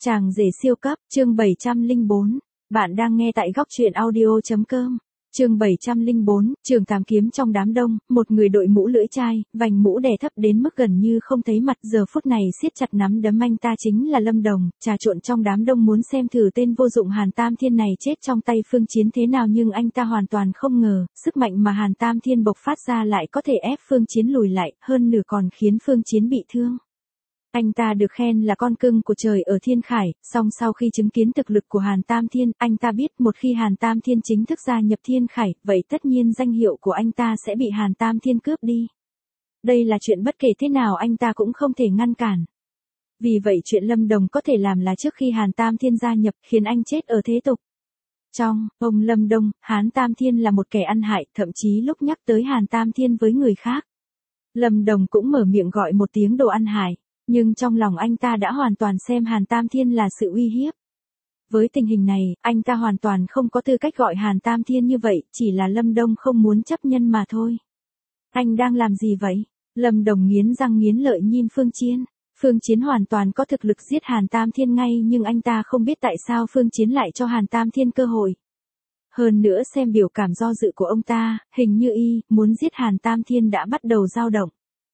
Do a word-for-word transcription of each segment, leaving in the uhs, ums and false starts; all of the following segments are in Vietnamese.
Chàng rể siêu cấp, chương bảy trăm lẻ bốn. Bạn đang nghe tại góc truyện audio.com. Chương bảy trăm lẻ bốn, Trường Tám Kiếm trong đám đông, một người đội mũ lưỡi chai, vành mũ đè thấp đến mức gần như không thấy mặt, giờ phút này siết chặt nắm đấm anh ta chính là Lâm Đồng, trà trộn trong đám đông muốn xem thử tên vô dụng Hàn Tam Thiên này chết trong tay Phương Chiến thế nào, nhưng anh ta hoàn toàn không ngờ, sức mạnh mà Hàn Tam Thiên bộc phát ra lại có thể ép Phương Chiến lùi lại, hơn nửa còn khiến Phương Chiến bị thương. Anh ta được khen là con cưng của trời ở Thiên Khải, song sau khi chứng kiến thực lực của Hàn Tam Thiên, anh ta biết một khi Hàn Tam Thiên chính thức gia nhập Thiên Khải, vậy tất nhiên danh hiệu của anh ta sẽ bị Hàn Tam Thiên cướp đi. Đây là chuyện bất kể thế nào anh ta cũng không thể ngăn cản. Vì vậy chuyện Lâm Đồng có thể làm là trước khi Hàn Tam Thiên gia nhập, khiến anh chết ở thế tục. Trong ông Lâm Đông, Hàn Tam Thiên là một kẻ ăn hại, thậm chí lúc nhắc tới Hàn Tam Thiên với người khác, Lâm Đồng cũng mở miệng gọi một tiếng đồ ăn hại. Nhưng trong lòng anh ta đã hoàn toàn xem Hàn Tam Thiên là sự uy hiếp. Với tình hình này, anh ta hoàn toàn không có tư cách gọi Hàn Tam Thiên như vậy, chỉ là Lâm Đông không muốn chấp nhân mà thôi. Anh đang làm gì vậy? Lâm Đồng nghiến răng nghiến lợi nhìn Phương Chiến. Phương Chiến hoàn toàn có thực lực giết Hàn Tam Thiên ngay, nhưng anh ta không biết tại sao Phương Chiến lại cho Hàn Tam Thiên cơ hội. Hơn nữa xem biểu cảm do dự của ông ta, hình như y muốn giết Hàn Tam Thiên đã bắt đầu dao động.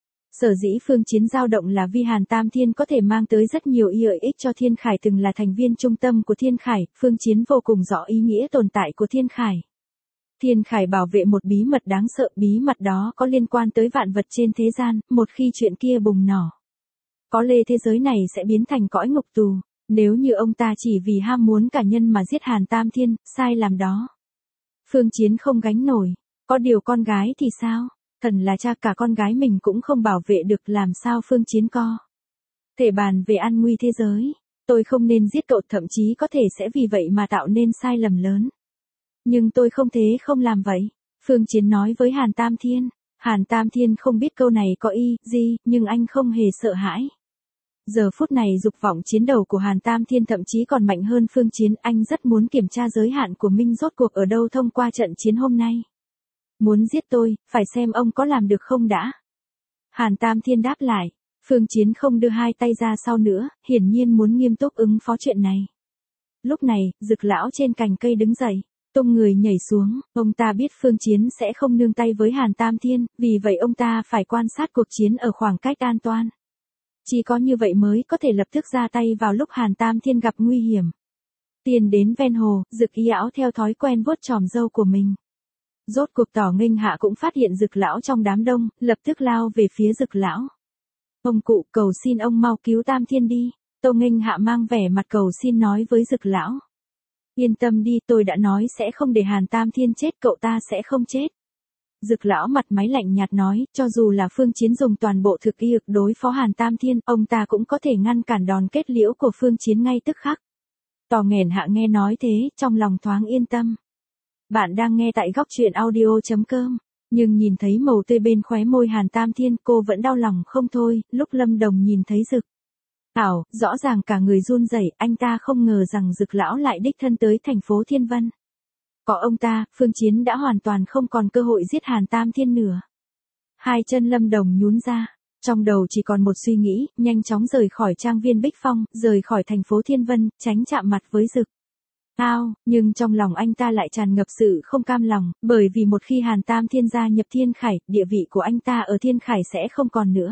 Sở dĩ Phương Chiến dao động là vì Hàn Tam Thiên có thể mang tới rất nhiều lợi ích cho Thiên Khải, từng là thành viên trung tâm của Thiên Khải, Phương Chiến vô cùng rõ ý nghĩa tồn tại của Thiên Khải. Thiên Khải bảo vệ một bí mật đáng sợ, bí mật đó có liên quan tới vạn vật trên thế gian, một khi chuyện kia bùng nổ, có lẽ thế giới này sẽ biến thành cõi ngục tù. Nếu như ông ta chỉ vì ham muốn cả nhân mà giết Hàn Tam Thiên, sai làm đó, Phương Chiến không gánh nổi. Có điều con gái thì sao? Thần là cha, cả con gái mình cũng không bảo vệ được, làm sao Phương Chiến co thể bàn về an nguy thế giới. Tôi không nên giết cậu, thậm chí có thể sẽ vì vậy mà tạo nên sai lầm lớn. Nhưng tôi không thế không làm vậy. Phương Chiến nói với Hàn Tam Thiên. Hàn Tam Thiên không biết câu này có ý gì, nhưng anh không hề sợ hãi. Giờ phút này dục vọng chiến đấu của Hàn Tam Thiên thậm chí còn mạnh hơn Phương Chiến, anh rất muốn kiểm tra giới hạn của mình rốt cuộc ở đâu thông qua trận chiến hôm nay. Muốn giết tôi, phải xem ông có làm được không đã. Hàn Tam Thiên đáp lại. Phương Chiến không đưa hai tay ra sau nữa, hiển nhiên muốn nghiêm túc ứng phó chuyện này. Lúc này, Dực lão trên cành cây đứng dậy, tung người nhảy xuống. Ông ta biết Phương Chiến sẽ không nương tay với Hàn Tam Thiên, vì vậy ông ta phải quan sát cuộc chiến ở khoảng cách an toàn. Chỉ có như vậy mới có thể lập tức ra tay vào lúc Hàn Tam Thiên gặp nguy hiểm. Tiền đến ven hồ, Dực y ảo theo thói quen vuốt chòm râu của mình. Rốt cuộc Tỏ Nghênh Hạ cũng phát hiện Dực lão trong đám đông, lập tức lao về phía Dực lão. Ông cụ, cầu xin ông mau cứu Tam Thiên đi. Tỏ Nghênh Hạ mang vẻ mặt cầu xin nói với Dực lão. Yên tâm đi, tôi đã nói sẽ không để Hàn Tam Thiên chết, cậu ta sẽ không chết. Dực lão mặt máy lạnh nhạt nói, cho dù là Phương Chiến dùng toàn bộ thực lực đối phó Hàn Tam Thiên, ông ta cũng có thể ngăn cản đòn kết liễu của Phương Chiến ngay tức khắc. Tỏ Nghênh Hạ nghe nói thế, trong lòng thoáng yên tâm. Bạn đang nghe tại góc truyện audio.com, nhưng nhìn thấy màu tươi bên khóe môi Hàn Tam Thiên, cô vẫn đau lòng không thôi. Lúc Lâm Đồng nhìn thấy Dực ảo, rõ ràng cả người run rẩy, anh ta không ngờ rằng Dực lão lại đích thân tới thành phố Thiên Vân. Có ông ta, Phương Chiến đã hoàn toàn không còn cơ hội giết Hàn Tam Thiên nữa. Hai chân Lâm Đồng nhún ra, trong đầu chỉ còn một suy nghĩ, nhanh chóng rời khỏi trang viên Bích Phong, rời khỏi thành phố Thiên Vân, tránh chạm mặt với Dực ảo, nhưng trong lòng anh ta lại tràn ngập sự không cam lòng, bởi vì một khi Hàn Tam Thiên gia nhập Thiên Khải, địa vị của anh ta ở Thiên Khải sẽ không còn nữa.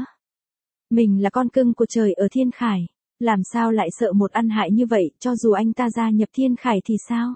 Mình là con cưng của trời ở Thiên Khải, làm sao lại sợ một ăn hại như vậy, cho dù anh ta gia nhập Thiên Khải thì sao?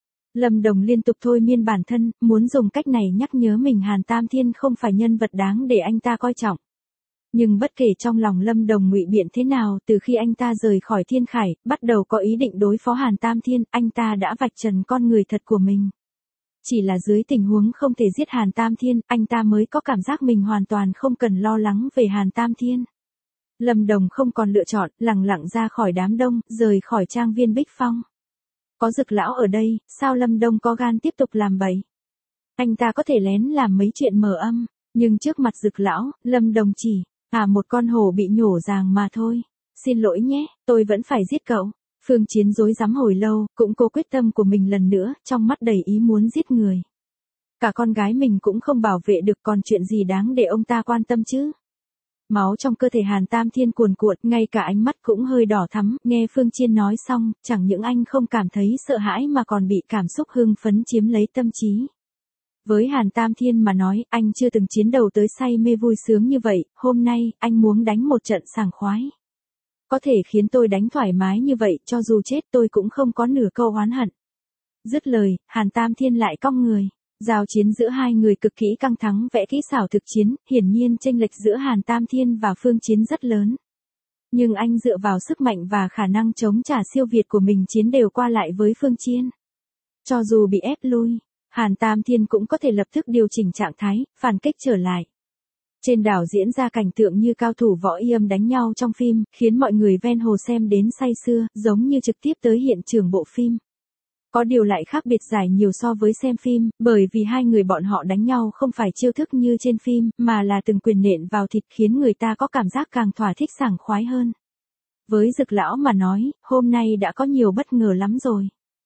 Lâm Đồng liên tục thôi miên bản thân, muốn dùng cách này nhắc nhớ mình Hàn Tam Thiên không phải nhân vật đáng để anh ta coi trọng. Nhưng bất kể trong lòng Lâm Đồng ngụy biện thế nào, từ khi anh ta rời khỏi Thiên Khải, bắt đầu có ý định đối phó Hàn Tam Thiên, anh ta đã vạch trần con người thật của mình. Chỉ là dưới tình huống không thể giết Hàn Tam Thiên, anh ta mới có cảm giác mình hoàn toàn không cần lo lắng về Hàn Tam Thiên. Lâm Đồng không còn lựa chọn, lẳng lặng ra khỏi đám đông, rời khỏi trang viên Bích Phong. Có Dực lão ở đây, sao Lâm Đồng có gan tiếp tục làm bậy? Anh ta có thể lén làm mấy chuyện mờ âm, nhưng trước mặt Dực lão, Lâm Đồng chỉ à một con hổ bị nhổ ràng mà thôi. Xin lỗi nhé, tôi vẫn phải giết cậu. Phương Chiến rối rắm hồi lâu, cũng cố quyết tâm của mình lần nữa, trong mắt đầy ý muốn giết người. Cả con gái mình cũng không bảo vệ được, còn chuyện gì đáng để ông ta quan tâm chứ? Máu trong cơ thể Hàn Tam Thiên cuồn cuộn, ngay cả ánh mắt cũng hơi đỏ thắm, nghe Phương Chiên nói xong, chẳng những anh không cảm thấy sợ hãi mà còn bị cảm xúc hưng phấn chiếm lấy tâm trí. Với Hàn Tam Thiên mà nói, anh chưa từng chiến đấu tới say mê vui sướng như vậy, hôm nay, anh muốn đánh một trận sảng khoái. Có thể khiến tôi đánh thoải mái như vậy, cho dù chết tôi cũng không có nửa câu oán hận. Dứt lời, Hàn Tam Thiên lại cong người. Giao chiến giữa hai người cực kỳ căng thẳng, vẽ kỹ xảo thực chiến, hiển nhiên chênh lệch giữa Hàn Tam Thiên và Phương Chiến rất lớn. Nhưng anh dựa vào sức mạnh và khả năng chống trả siêu việt của mình chiến đều qua lại với Phương Chiến. Cho dù bị ép lui, Hàn Tam Thiên cũng có thể lập tức điều chỉnh trạng thái, phản kích trở lại. Trên đảo diễn ra cảnh tượng như cao thủ võ yêm đánh nhau trong phim, khiến mọi người ven hồ xem đến say sưa, giống như trực tiếp tới hiện trường bộ phim. Có điều lại khác biệt giải nhiều so với xem phim, bởi vì hai người bọn họ đánh nhau không phải chiêu thức như trên phim, mà là từng quyền nện vào thịt khiến người ta có cảm giác càng thỏa thích sảng khoái hơn. Với Dực lão mà nói, hôm nay đã có nhiều bất ngờ lắm rồi.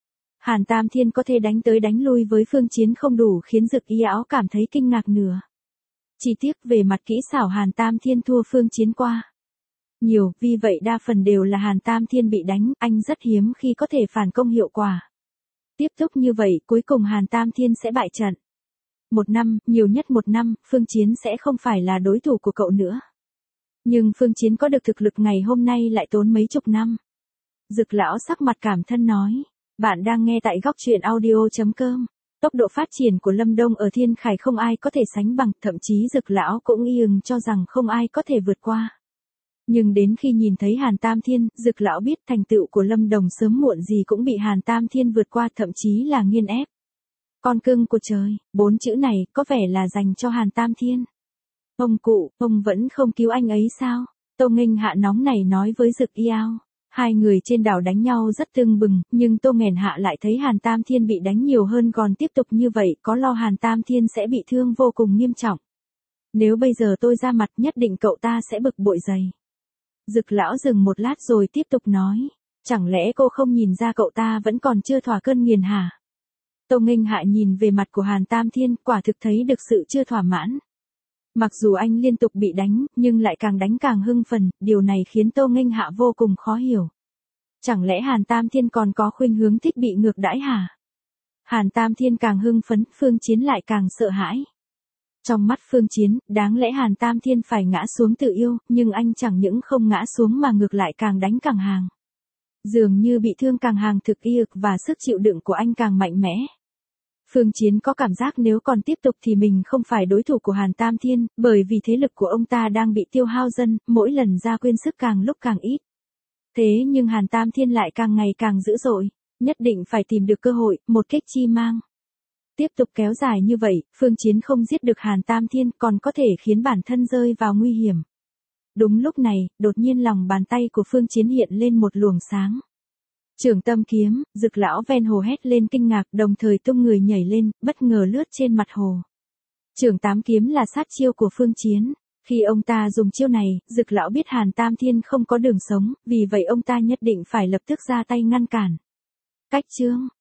Hàn Tam Thiên có thể đánh tới đánh lui với Phương Chiến không đủ khiến Dực Y Áo cảm thấy kinh ngạc nửa. Chỉ tiếc về mặt kỹ xảo Hàn Tam Thiên thua Phương Chiến qua nhiều, vì vậy đa phần đều là Hàn Tam Thiên bị đánh, anh rất hiếm khi có thể phản công hiệu quả. Tiếp tục như vậy, cuối cùng Hàn Tam Thiên sẽ bại trận. Một năm, nhiều nhất một năm, Phương Chiến sẽ không phải là đối thủ của cậu nữa. Nhưng Phương Chiến có được thực lực ngày hôm nay lại tốn mấy chục năm. Dực lão sắc mặt cảm thân nói. Bạn đang nghe tại góc truyện audio.com. Tốc độ phát triển của Lâm Đông ở Thiên Khải không ai có thể sánh bằng, thậm chí Dực lão cũng y ừng cho rằng không ai có thể vượt qua. Nhưng đến khi nhìn thấy Hàn Tam Thiên, Dực lão biết thành tựu của Lâm Đồng sớm muộn gì cũng bị Hàn Tam Thiên vượt qua, thậm chí là nghiền ép. Con cưng của trời, bốn chữ này có vẻ là dành cho Hàn Tam Thiên. Ông cụ, ông vẫn không cứu anh ấy sao? Tô Nghênh Hạ nóng này nói với Dực Y Áo. Hai người trên đảo đánh nhau rất tưng bừng, nhưng Tô Nghênh Hạ lại thấy Hàn Tam Thiên bị đánh nhiều hơn, còn tiếp tục như vậy có lo Hàn Tam Thiên sẽ bị thương vô cùng nghiêm trọng. Nếu bây giờ tôi ra mặt nhất định cậu ta sẽ bực bội dày. Dực lão dừng một lát rồi tiếp tục nói. Chẳng lẽ cô không nhìn ra cậu ta vẫn còn chưa thỏa cơn nghiền hả? Tô Nghênh Hạ nhìn về mặt của Hàn Tam Thiên, quả thực thấy được sự chưa thỏa mãn. Mặc dù anh liên tục bị đánh, nhưng lại càng đánh càng hưng phấn, điều này khiến Tô Nghênh Hạ vô cùng khó hiểu. Chẳng lẽ Hàn Tam Thiên còn có khuynh hướng thích bị ngược đãi hả? Hàn Tam Thiên càng hưng phấn, Phương Chiến lại càng sợ hãi. Trong mắt Phương Chiến, đáng lẽ Hàn Tam Thiên phải ngã xuống tự yêu, nhưng anh chẳng những không ngã xuống mà ngược lại càng đánh càng hàng. Dường như bị thương càng hàng thực y ực và sức chịu đựng của anh càng mạnh mẽ. Phương Chiến có cảm giác nếu còn tiếp tục thì mình không phải đối thủ của Hàn Tam Thiên, bởi vì thế lực của ông ta đang bị tiêu hao dần, mỗi lần ra quyên sức càng lúc càng ít. Thế nhưng Hàn Tam Thiên lại càng ngày càng dữ dội, nhất định phải tìm được cơ hội, một kích chi mang. Tiếp tục kéo dài như vậy, Phương Chiến không giết được Hàn Tam Thiên còn có thể khiến bản thân rơi vào nguy hiểm. Đúng lúc này, đột nhiên lòng bàn tay của Phương Chiến hiện lên một luồng sáng. Trường Tâm Kiếm, Dực lão ven hồ hét lên kinh ngạc, đồng thời tung người nhảy lên, bất ngờ lướt trên mặt hồ. Trường Tám Kiếm là sát chiêu của Phương Chiến. Khi ông ta dùng chiêu này, Dực lão biết Hàn Tam Thiên không có đường sống, vì vậy ông ta nhất định phải lập tức ra tay ngăn cản. Cách chương